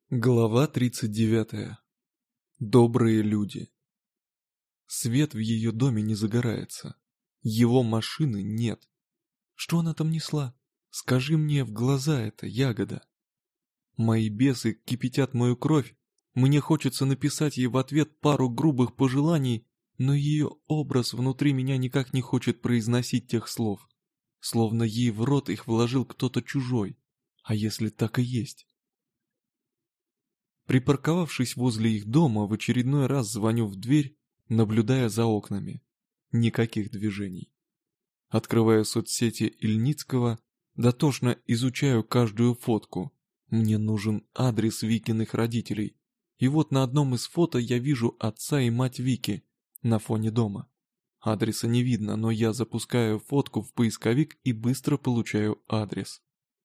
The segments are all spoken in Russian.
Глава 39. Добрые люди. Свет в ее доме не загорается. Его машины нет. Что она там несла? Скажи мне в глаза это, ягода. Мои бесы кипятят мою кровь. Мне хочется написать ей в ответ пару грубых пожеланий, но ее образ внутри меня никак не хочет произносить тех слов. Словно ей в рот их вложил кто-то чужой. А если так и есть? Припарковавшись возле их дома, в очередной раз звоню в дверь, наблюдая за окнами. Никаких движений. Открываю соцсети Ильницкого, дотошно изучаю каждую фотку. Мне нужен адрес Викиных родителей. И вот на одном из фото я вижу отца и мать Вики на фоне дома. Адреса не видно, но я запускаю фотку в поисковик и быстро получаю адрес.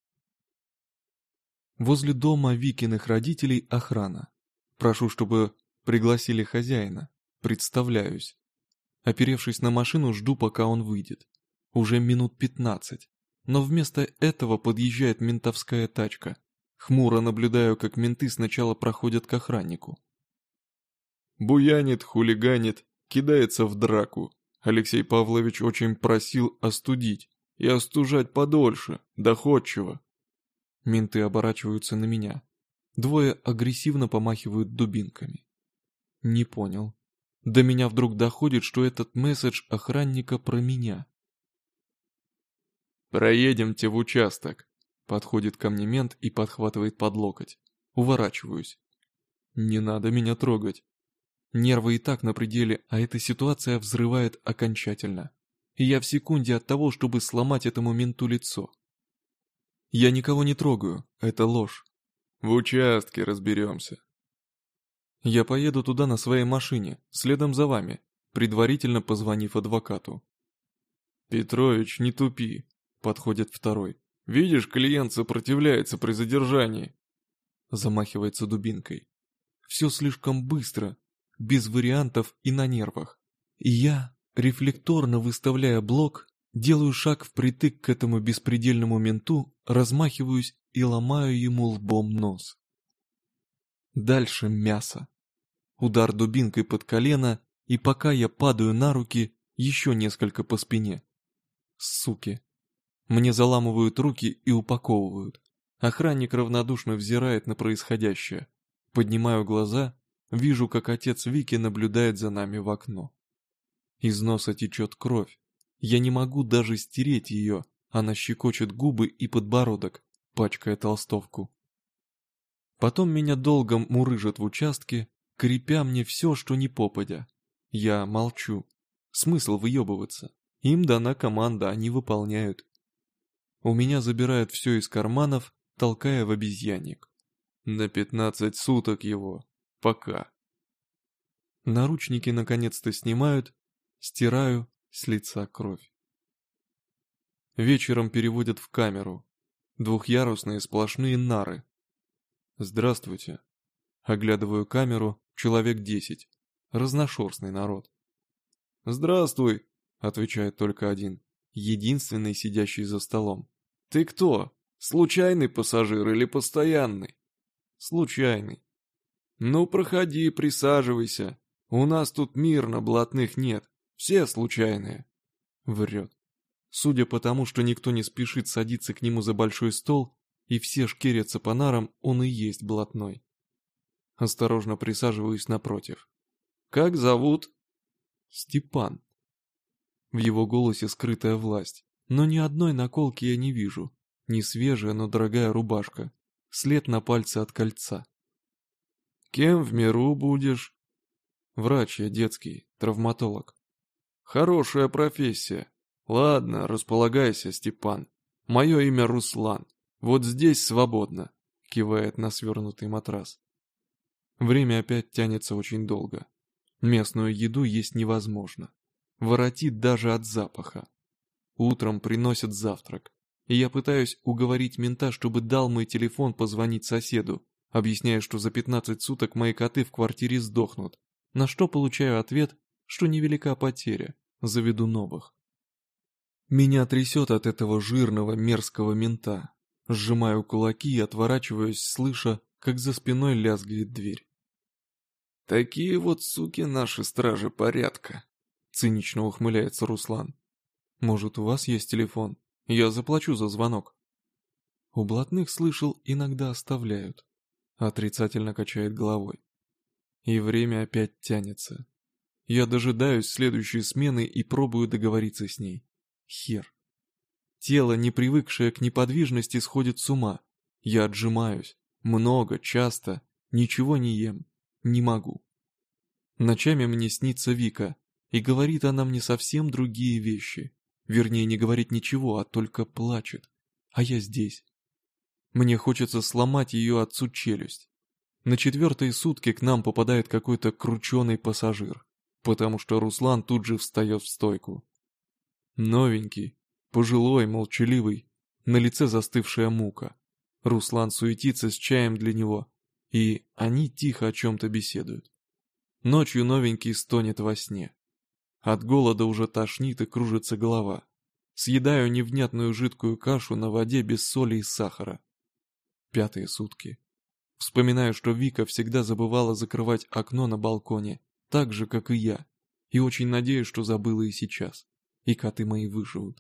Возле дома Викиных родителей охрана. Прошу, чтобы пригласили хозяина. Представляюсь. Оперевшись на машину, жду, пока он выйдет. Уже минут 15. Но вместо этого подъезжает ментовская тачка. Хмуро наблюдаю, как менты сначала проходят к охраннику. Буянит, хулиганит, кидается в драку. Алексей Павлович очень просил остудить. И остужать подольше, доходчиво. Менты оборачиваются на меня. Двое агрессивно помахивают дубинками. Не понял. До меня вдруг доходит, что этот месседж охранника про меня. «Проедемте в участок», — подходит ко мне мент и подхватывает под локоть. Уворачиваюсь. Не надо меня трогать. Нервы и так на пределе, а эта ситуация взрывает окончательно. И я в секунде от того, чтобы сломать этому менту лицо. Я никого не трогаю, это ложь. В участке разберемся. Я поеду туда на своей машине, следом за вами, предварительно позвонив адвокату. Петрович, не тупи, подходит второй. Видишь, клиент сопротивляется при задержании. Замахивается дубинкой. Все слишком быстро, без вариантов и на нервах. И я, рефлекторно выставляя блок, делаю шаг впритык к этому беспредельному менту, размахиваюсь и ломаю ему лбом нос. Дальше мясо. Удар дубинкой под колено, и пока я падаю на руки, еще несколько по спине. Суки. Мне заламывают руки и упаковывают. Охранник равнодушно взирает на происходящее. Поднимаю глаза, вижу, как отец Вики наблюдает за нами в окно. Из носа течет кровь. Я не могу даже стереть ее, она щекочет губы и подбородок, пачкая толстовку. Потом меня долго мурыжат в участке, крепя мне все, что ни попадя. Я молчу. Смысл выебываться? Им дана команда, они выполняют. У меня забирают все из карманов, толкая в обезьянник. На 15 суток его. Пока. Наручники наконец-то снимают, стираю с лица кровь. Вечером переводят в камеру. Двухъярусные сплошные нары. Здравствуйте. Оглядываю камеру, человек 10. Разношерстный народ. Здравствуй, отвечает только один. Единственный, сидящий за столом. Ты кто? Случайный пассажир или постоянный? Случайный. Ну, проходи, присаживайся. У нас тут мирно, блатных нет. Все случайные. Врет. Судя по тому, что никто не спешит садиться к нему за большой стол, и все шкерятся по нарам, он и есть блатной. Осторожно присаживаюсь напротив. Как зовут? Степан. В его голосе скрытая власть, но ни одной наколки я не вижу. Не свежая, но дорогая рубашка. След на пальце от кольца. Кем в миру будешь? Врач я детский, травматолог. Хорошая профессия. Ладно, располагайся, Степан. Мое имя Руслан. Вот здесь свободно, кивает на свернутый матрас. Время опять тянется очень долго. Местную еду есть невозможно. Воротит даже от запаха. Утром приносят завтрак. И я пытаюсь уговорить мента, чтобы дал мой телефон позвонить соседу, объясняя, что за 15 суток мои коты в квартире сдохнут. На что получаю ответ, что невелика потеря, заведу новых. Меня трясет от этого жирного мерзкого мента. Сжимаю кулаки и отворачиваюсь, слыша, как за спиной лязгает дверь. «Такие вот суки наши стражи порядка», — цинично ухмыляется Руслан. «Может, у вас есть телефон? Я заплачу за звонок». У блатных, слышал, иногда оставляют. Отрицательно качает головой. И время опять тянется. Я дожидаюсь следующей смены и пробую договориться с ней. Хер. Тело, не привыкшее к неподвижности, сходит с ума. Я отжимаюсь. Много, часто. Ничего не ем. Не могу. Ночами мне снится Вика, и говорит она мне совсем другие вещи. Вернее, не говорит ничего, а только плачет. А я здесь. Мне хочется сломать ее отцу челюсть. На 4-е сутки к нам попадает какой-то крученый пассажир, потому что Руслан тут же встает в стойку. Новенький, пожилой, молчаливый, на лице застывшая мука. Руслан суетится с чаем для него, и они тихо о чем-то беседуют. Ночью новенький стонет во сне. От голода уже тошнит и кружится голова. Съедаю невнятную жидкую кашу на воде без соли и сахара. 5-е сутки. Вспоминаю, что Вика всегда забывала закрывать окно на балконе, так же, как и я, и очень надеюсь, что забыла и сейчас, и коты мои выживут.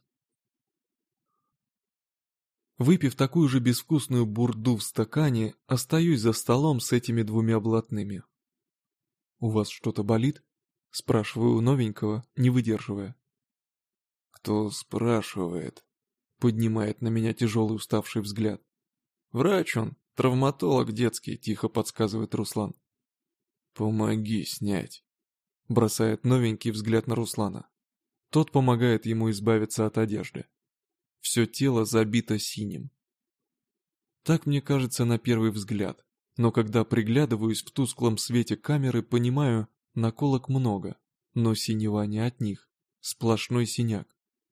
Выпив такую же безвкусную бурду в стакане, остаюсь за столом с этими 2 блатными. «У вас что-то болит?» — спрашиваю у новенького, не выдерживая. «Кто спрашивает?» — поднимает на меня тяжелый уставший взгляд. «Врач он, травматолог детский», — тихо подсказывает Руслан. «Помоги снять», — бросает новенький взгляд на Руслана. Тот помогает ему избавиться от одежды. Все тело забито синим. Так мне кажется на первый взгляд, но когда приглядываюсь в тусклом свете камеры, понимаю, наколок много, но синева не от них, сплошной синяк.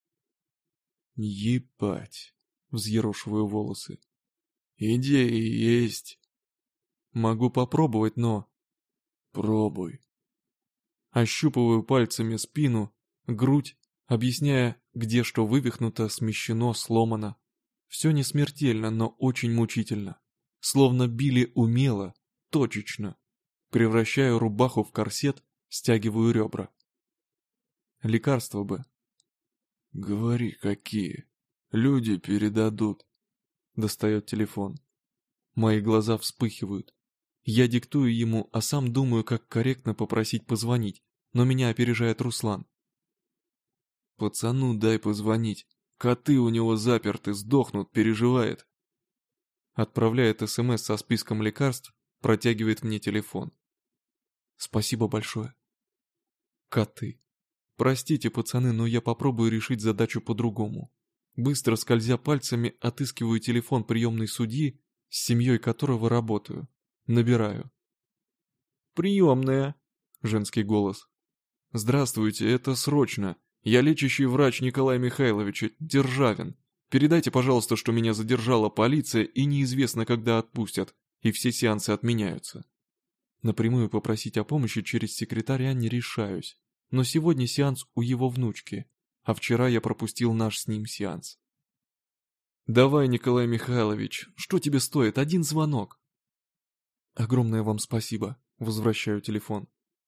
«Ебать», — взъерошиваю волосы. «Идеи есть». «Могу попробовать, но...» «Пробуй». Ощупываю пальцами спину, грудь, объясняя, где что вывихнуто, смещено, сломано. Все не смертельно, но очень мучительно. Словно били умело, точечно. Превращаю рубаху в корсет, стягиваю ребра. Лекарства бы. «Говори, какие. Люди передадут». Достает телефон. Мои глаза вспыхивают. Я диктую ему, а сам думаю, как корректно попросить позвонить, но меня опережает Руслан. «Пацану дай позвонить. Коты у него заперты, сдохнут, переживает». Отправляет СМС со списком лекарств, протягивает мне телефон. Спасибо большое. Коты. Простите, пацаны, но я попробую решить задачу по-другому. Быстро скользя пальцами, отыскиваю телефон приемной судьи, с семьей которого работаю. Набираю. «Приемная», — женский голос. «Здравствуйте, это срочно. Я лечащий врач Николая Михайловича, Державин. Передайте, пожалуйста, что меня задержала полиция и неизвестно, когда отпустят, и все сеансы отменяются». Напрямую попросить о помощи через секретаря не решаюсь. Но сегодня сеанс у его внучки, а вчера я пропустил наш с ним сеанс. «Давай, Николай Михайлович, что тебе стоит один звонок?» «Огромное вам спасибо», возвращаю телефон.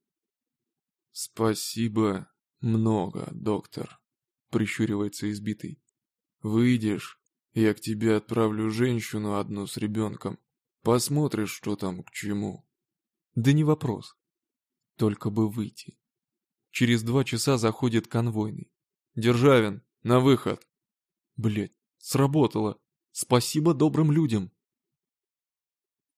«Спасибо много, доктор», прищуривается избитый. «Выйдешь, я к тебе отправлю женщину одну с ребенком. Посмотришь, что там к чему». «Да не вопрос. Только бы выйти». Через 2 часа заходит конвойный. «Державин, на выход!» Блять, сработало. Спасибо добрым людям.